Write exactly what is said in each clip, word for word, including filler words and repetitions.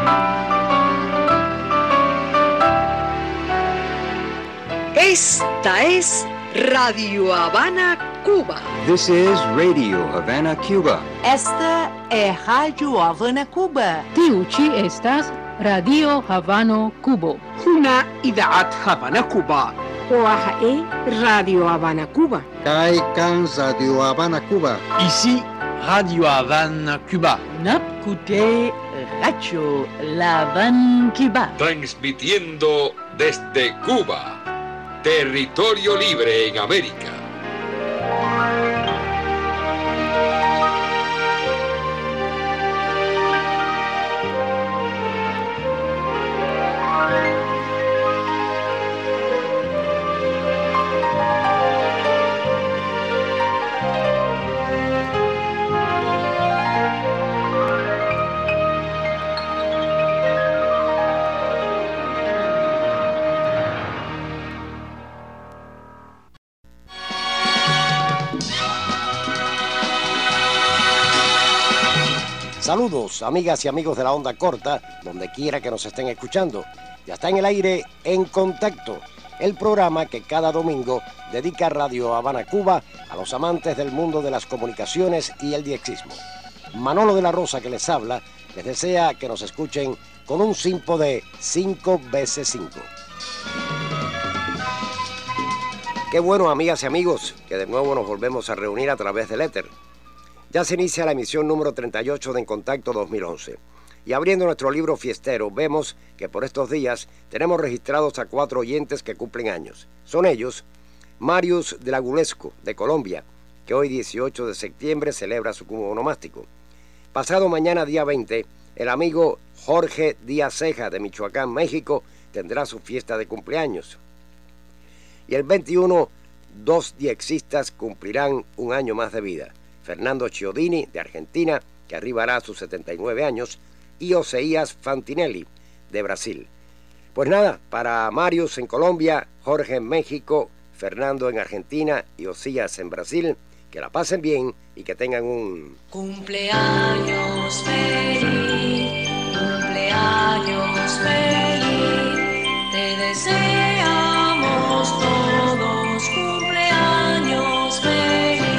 Esta es Radio Habana, Cuba. This is Radio Havana, Cuba. Esta é Rádio Havana, Cuba. Tiuchi estas Radio Havano, Cuba. هنا إذاعة هافانا كوبا. وهي راديو هافانا كوبا. Kai kan Radio Havana, Cuba. Ici, Radio Havana, Cuba. Napkute Radio La Habana, Cuba. Transmitiendo desde Cuba, territorio libre en América. Saludos, amigas y amigos de la onda corta, donde quiera que nos estén escuchando. Ya está en el aire En Contacto, el programa que cada domingo dedica Radio Habana, Cuba, a los amantes del mundo de las comunicaciones y el diexismo. Manolo de la Rosa, que les habla, les desea que nos escuchen con un simpo de cinco veces cinco. Qué bueno, amigas y amigos, que de nuevo nos volvemos a reunir a través del éter. Ya se inicia la emisión número treinta y ocho de En Contacto dos mil once. Y abriendo nuestro libro fiestero, vemos que por estos días tenemos registrados a cuatro oyentes que cumplen años. Son ellos, Marius de Lagulesco, de Colombia, que hoy dieciocho de septiembre celebra su cubo onomástico. Pasado mañana, día veinte, el amigo Jorge Díaz Ceja, de Michoacán, México, tendrá su fiesta de cumpleaños. Y el veintiuno, dos diexistas cumplirán un año más de vida. Fernando Chiodini, de Argentina, que arribará a sus setenta y nueve años, y Oseías Fantinelli, de Brasil. Pues nada, para Marius en Colombia, Jorge en México, Fernando en Argentina y Oseías en Brasil, que la pasen bien y que tengan un... Cumpleaños feliz, cumpleaños feliz, te deseamos todos cumpleaños feliz.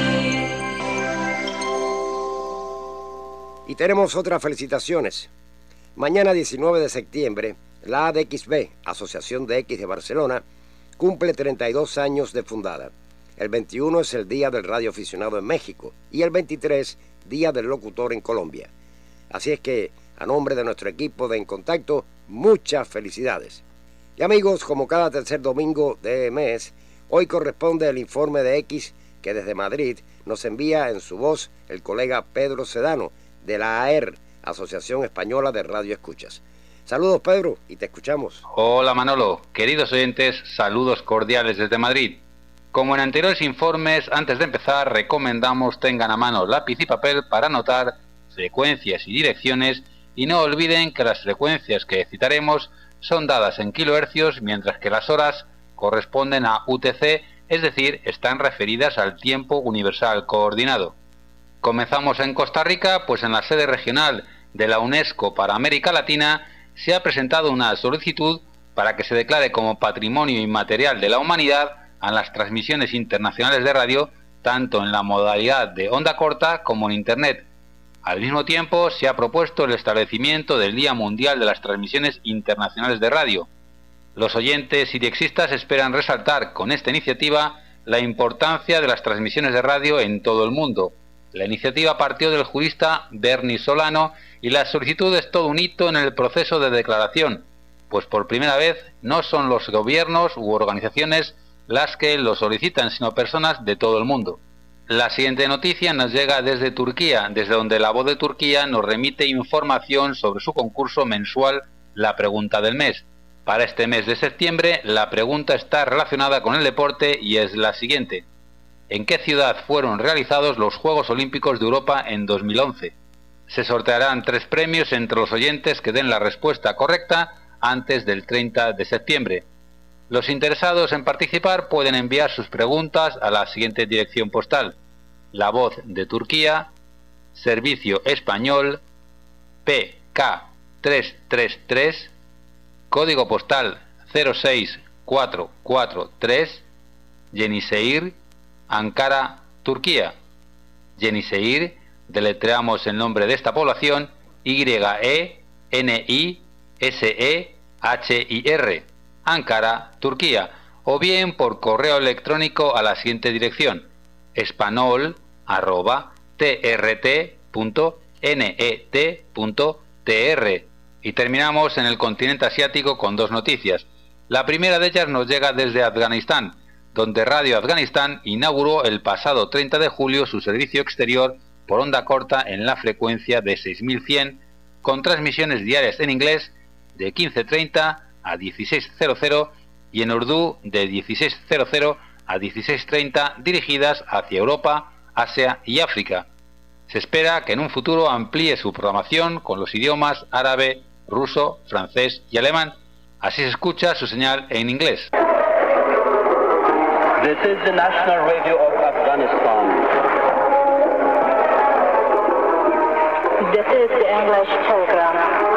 Y tenemos otras felicitaciones. Mañana diecinueve de septiembre, la A D X B, Asociación de X de Barcelona, cumple treinta y dos años de fundada. El veintiuno es el Día del Radioaficionado en México y el veintitrés, Día del Locutor en Colombia. Así es que, a nombre de nuestro equipo de En Contacto, muchas felicidades. Y amigos, como cada tercer domingo de mes, hoy corresponde el informe de X que desde Madrid nos envía en su voz el colega Pedro Sedano, de la A E R, Asociación Española de Radio Escuchas. Saludos, Pedro, y te escuchamos. Hola, Manolo. Queridos oyentes, saludos cordiales desde Madrid. Como en anteriores informes, antes de empezar, recomendamos tengan a mano lápiz y papel para anotar frecuencias y direcciones, y no olviden que las frecuencias que citaremos son dadas en kilohercios, mientras que las horas corresponden a U T C, es decir, están referidas al tiempo universal coordinado. Comenzamos en Costa Rica, pues en la sede regional de la UNESCO para América Latina se ha presentado una solicitud para que se declare como Patrimonio Inmaterial de la Humanidad a las transmisiones internacionales de radio, tanto en la modalidad de onda corta como en Internet. Al mismo tiempo, se ha propuesto el establecimiento del Día Mundial de las Transmisiones Internacionales de Radio. Los oyentes y diexistas esperan resaltar con esta iniciativa la importancia de las transmisiones de radio en todo el mundo. La iniciativa partió del jurista Bernie Solano y la solicitud es todo un hito en el proceso de declaración, pues por primera vez no son los gobiernos u organizaciones las que lo solicitan, sino personas de todo el mundo. La siguiente noticia nos llega desde Turquía, desde donde La Voz de Turquía nos remite información sobre su concurso mensual La Pregunta del Mes. Para este mes de septiembre, la pregunta está relacionada con el deporte y es la siguiente. ¿En qué ciudad fueron realizados los Juegos Olímpicos de Europa en dos mil once? Se sortearán tres premios entre los oyentes que den la respuesta correcta antes del treinta de septiembre. Los interesados en participar pueden enviar sus preguntas a la siguiente dirección postal: La Voz de Turquía, Servicio Español, P K tres tres tres, código postal cero seis cuatro cuatro tres, Yenişehir, Ankara, Turquía. Yenişehir, deletreamos el nombre de esta población, Y E N I S E H I R, Ankara, Turquía, o bien por correo electrónico a la siguiente dirección: espanol arroba trt punto net punto tr. Y terminamos en el continente asiático con dos noticias. La primera de ellas nos llega desde Afganistán, donde Radio Afganistán inauguró el pasado treinta de julio su servicio exterior por onda corta en la frecuencia de seis mil cien, con transmisiones diarias en inglés de quince treinta a dieciséis cero y en urdú de dieciséis cero a dieciséis treinta, dirigidas hacia Europa, Asia y África. Se espera que en un futuro amplíe su programación con los idiomas árabe, ruso, francés y alemán. Así se escucha su señal en inglés. This is the National Radio of Afghanistan. This is the English telegram.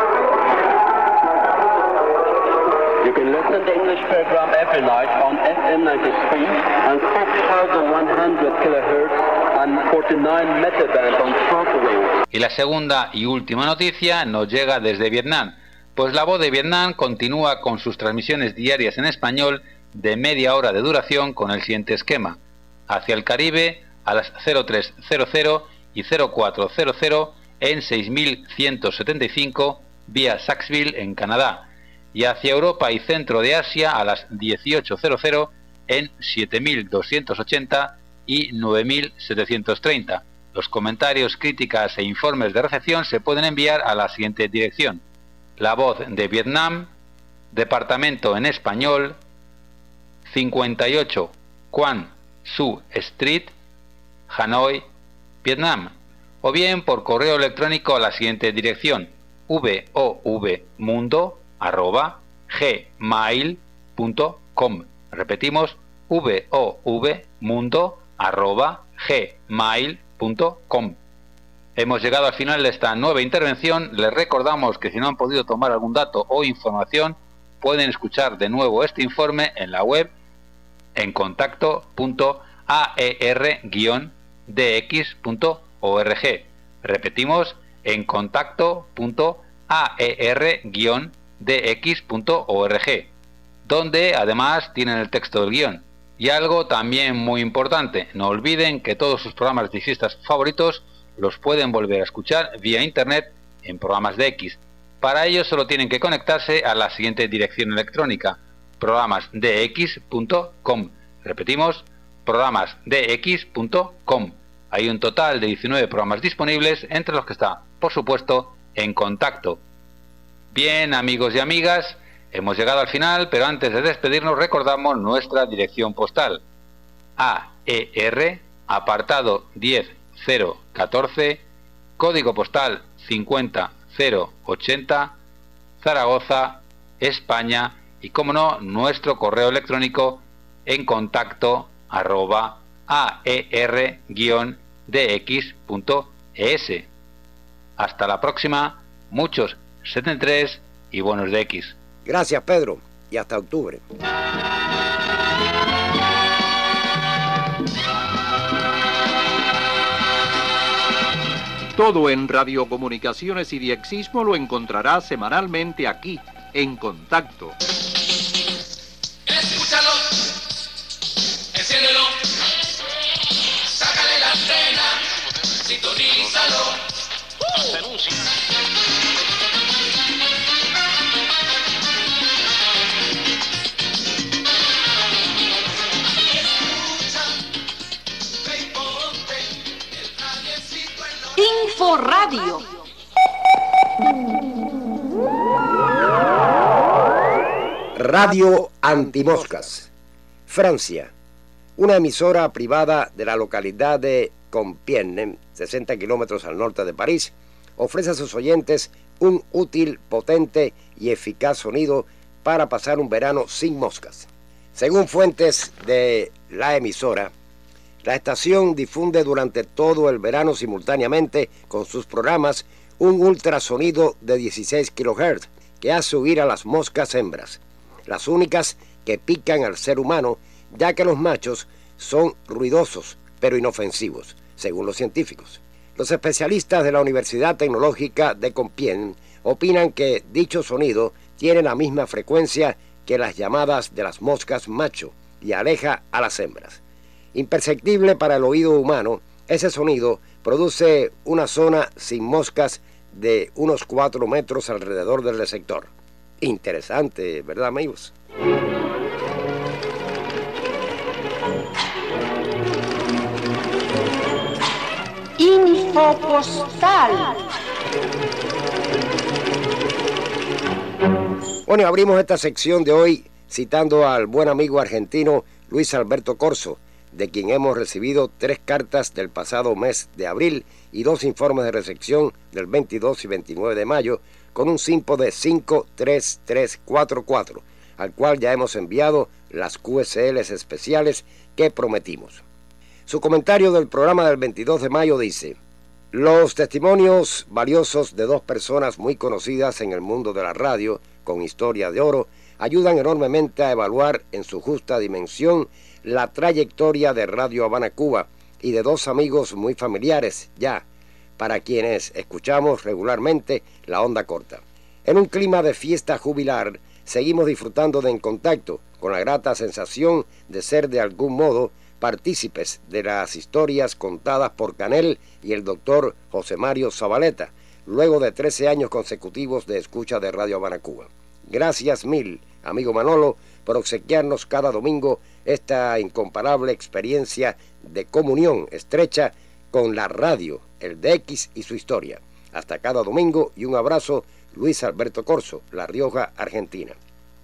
You can listen to English program every night on F M ninety-three and six thousand one hundred kilohertz and forty-nine metaband on shortwave. Y la segunda y última noticia nos llega desde Vietnam, pues La Voz de Vietnam continúa con sus transmisiones diarias en español de media hora de duración con el siguiente esquema: hacia el Caribe a las cero tres cero y cero cuatro cero en seis mil ciento setenta y cinco vía Saxville en Canadá, y hacia Europa y centro de Asia a las dieciocho cero en siete mil doscientos ochenta y nueve mil setecientos treinta. Los comentarios, críticas e informes de recepción se pueden enviar a la siguiente dirección: La Voz de Vietnam, Departamento en Español, cincuenta y ocho Quan Su Street, Hanoi, Vietnam, o bien por correo electrónico a la siguiente dirección: vovmundo arroba gmail punto com. Repetimos: vovmundo arroba gmail punto com. Hemos llegado al final de esta nueva intervención. Les recordamos que si no han podido tomar algún dato o información, pueden escuchar de nuevo este informe en la web en contacto punto a e r guion d x punto org. Repetimos: en contacto punto a e r guion d x punto org, donde además tienen el texto del guión. Y algo también muy importante: no olviden que todos sus programas de fiestas favoritos los pueden volver a escuchar vía internet en Programas de X. Para ello solo tienen que conectarse a la siguiente dirección electrónica: programas d x punto com. Repetimos: programas d x punto com. Hay un total de diecinueve programas disponibles, entre los que está, por supuesto, En Contacto. Bien, amigos y amigas, hemos llegado al final, pero antes de despedirnos recordamos nuestra dirección postal: A E R, apartado diez cero catorce, código postal cincuenta cero ochenta, Zaragoza, España, y como no, nuestro correo electrónico en contacto arroba a e r guion d x punto e s. Hasta la próxima, muchos setenta y tres y buenos de X. Gracias, Pedro, y hasta octubre. Todo en radiocomunicaciones y diexismo lo encontrará semanalmente aquí, en Contacto. Escúchalo, enciéndelo, sácale la antena, sintonízalo. Info Radio. Radio Antimoscas. Francia. Una emisora privada de la localidad de Compiègne, sesenta kilómetros al norte de París, ofrece a sus oyentes un útil, potente y eficaz sonido para pasar un verano sin moscas. Según fuentes de la emisora, la estación difunde durante todo el verano simultáneamente con sus programas un ultrasonido de dieciséis kilohertz que hace huir a las moscas hembras, las únicas que pican al ser humano, ya que los machos son ruidosos pero inofensivos, según los científicos. Los especialistas de la Universidad Tecnológica de Compiègne opinan que dicho sonido tiene la misma frecuencia que las llamadas de las moscas macho y aleja a las hembras. Imperceptible para el oído humano, ese sonido produce una zona sin moscas de unos cuatro metros alrededor del receptor. Interesante, ¿verdad, amigos? Info postal. Bueno, abrimos esta sección de hoy citando al buen amigo argentino Luis Alberto Corso, de quien hemos recibido tres cartas del pasado mes de abril y dos informes de recepción del veintidós y veintinueve de mayo con un simpo de cinco tres tres cuatro cuatro, al cual ya hemos enviado las Q S Ls especiales que prometimos. Su comentario del programa del veintidós de mayo dice: los testimonios valiosos de dos personas muy conocidas en el mundo de la radio, con historia de oro, ayudan enormemente a evaluar en su justa dimensión la trayectoria de Radio Habana Cuba y de dos amigos muy familiares ya, para quienes escuchamos regularmente la onda corta. En un clima de fiesta jubilar, seguimos disfrutando de En Contacto, con la grata sensación de ser de algún modo partícipes de las historias contadas por Canel y el doctor José Mario Zabaleta, luego de trece años consecutivos de escucha de Radio Habana Cuba. Gracias mil, amigo Manolo, por obsequiarnos cada domingo esta incomparable experiencia de comunión estrecha con la radio, el D X y su historia. Hasta cada domingo y un abrazo, Luis Alberto Corso, La Rioja, Argentina.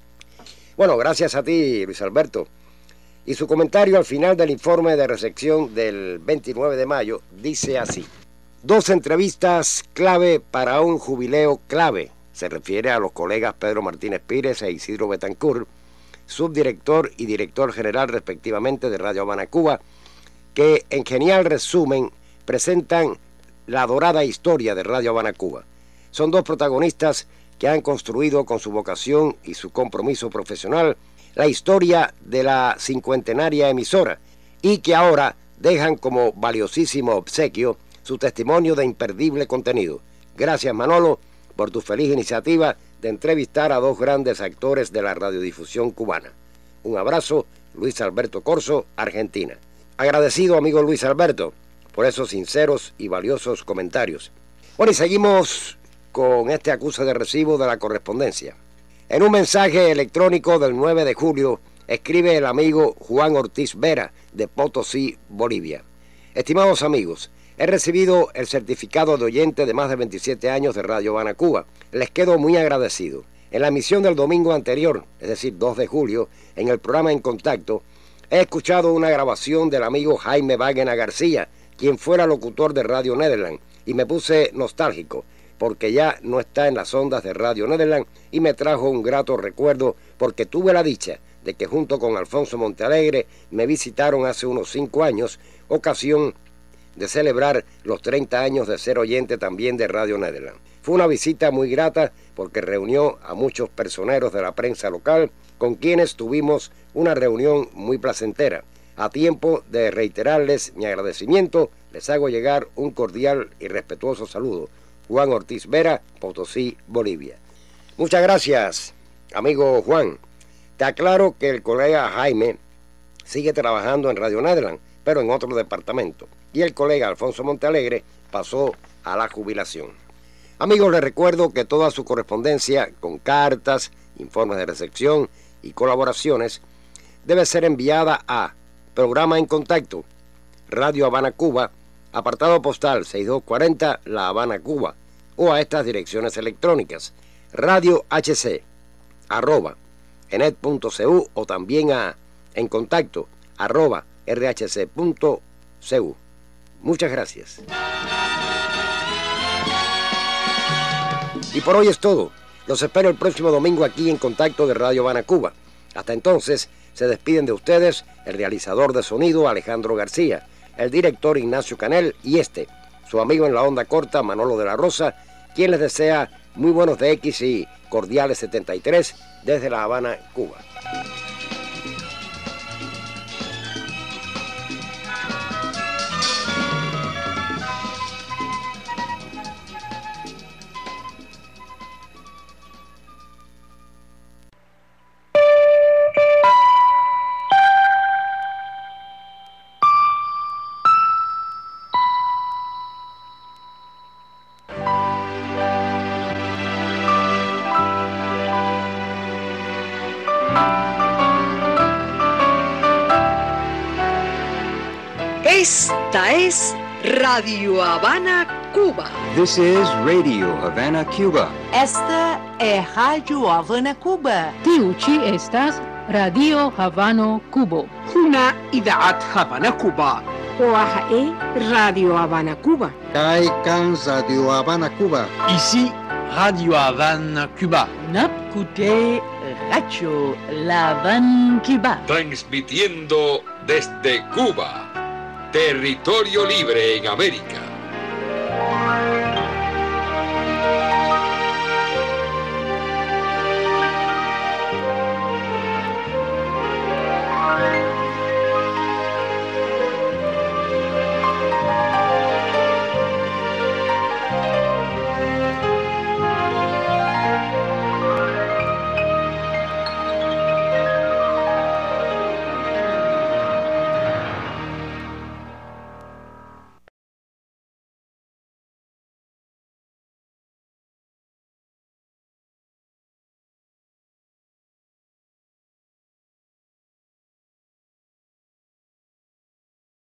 Bueno, gracias a ti, Luis Alberto. Y su comentario al final del informe de recepción del veintinueve de mayo dice así: dos entrevistas clave para un jubileo clave. Se refiere a los colegas Pedro Martínez Pírez e Isidro Betancourt, subdirector y director general respectivamente de Radio Habana Cuba, que en genial resumen presentan la dorada historia de Radio Habana Cuba. Son dos protagonistas que han construido con su vocación y su compromiso profesional la historia de la cincuentenaria emisora y que ahora dejan como valiosísimo obsequio su testimonio de imperdible contenido. Gracias, Manolo, por tu feliz iniciativa de entrevistar a dos grandes actores de la radiodifusión cubana. Un abrazo, Luis Alberto Corso, Argentina. Agradecido, amigo Luis Alberto, por esos sinceros y valiosos comentarios. Bueno, y seguimos con este acuse de recibo de la correspondencia. En un mensaje electrónico del nueve de julio, escribe el amigo Juan Ortiz Vera, de Potosí, Bolivia. Estimados amigos, he recibido el certificado de oyente de más de veintisiete años de Radio Habana Cuba. Les quedo muy agradecido. En la emisión del domingo anterior, es decir, dos de julio, en el programa En Contacto, he escuchado una grabación del amigo Jaime Wagner García, quien fuera locutor de Radio Nederland, y me puse nostálgico, porque ya no está en las ondas de Radio Nederland, y me trajo un grato recuerdo, porque tuve la dicha de que junto con Alfonso Montealegre me visitaron hace unos cinco años, ocasión de celebrar los treinta años de ser oyente también de Radio Nederland. Fue una visita muy grata porque reunió a muchos personeros de la prensa local con quienes tuvimos una reunión muy placentera. A tiempo de reiterarles mi agradecimiento, les hago llegar un cordial y respetuoso saludo. Juan Ortiz Vera, Potosí, Bolivia. Muchas gracias, amigo Juan. Te aclaro que el colega Jaime sigue trabajando en Radio Nederland, pero en otro departamento. Y el colega Alfonso Montealegre pasó a la jubilación. Amigos, les recuerdo que toda su correspondencia con cartas, informes de recepción y colaboraciones debe ser enviada a Programa En Contacto, Radio Habana Cuba, apartado postal sesenta y dos cuarenta, La Habana, Cuba, o a estas direcciones electrónicas: radio h c arroba enet punto c u o también a En Contacto arroba r h c punto c u. Muchas gracias. Y por hoy es todo. Los espero el próximo domingo aquí en Contacto de Radio Habana Cuba. Hasta entonces, se despiden de ustedes el realizador de sonido Alejandro García, el director Ignacio Canel y este, su amigo en la onda corta Manolo de la Rosa, quien les desea muy buenos de X y cordiales setenta y tres desde La Habana, Cuba. Esta es Radio Habana, Cuba. This is Radio Havana, Cuba. Esta é Rádio Havana, Cuba. Tiuchi estas Radio Havano, Cuba. هنا إذاعة هافانا كوبا. Oaha e Radio Habana, Cuba. Kai Kan Radio Habana, Cuba. Ici, Radio Havana, Cuba. Napkute Radio La Habana, Cuba. Transmitiendo desde Cuba, territorio libre en América.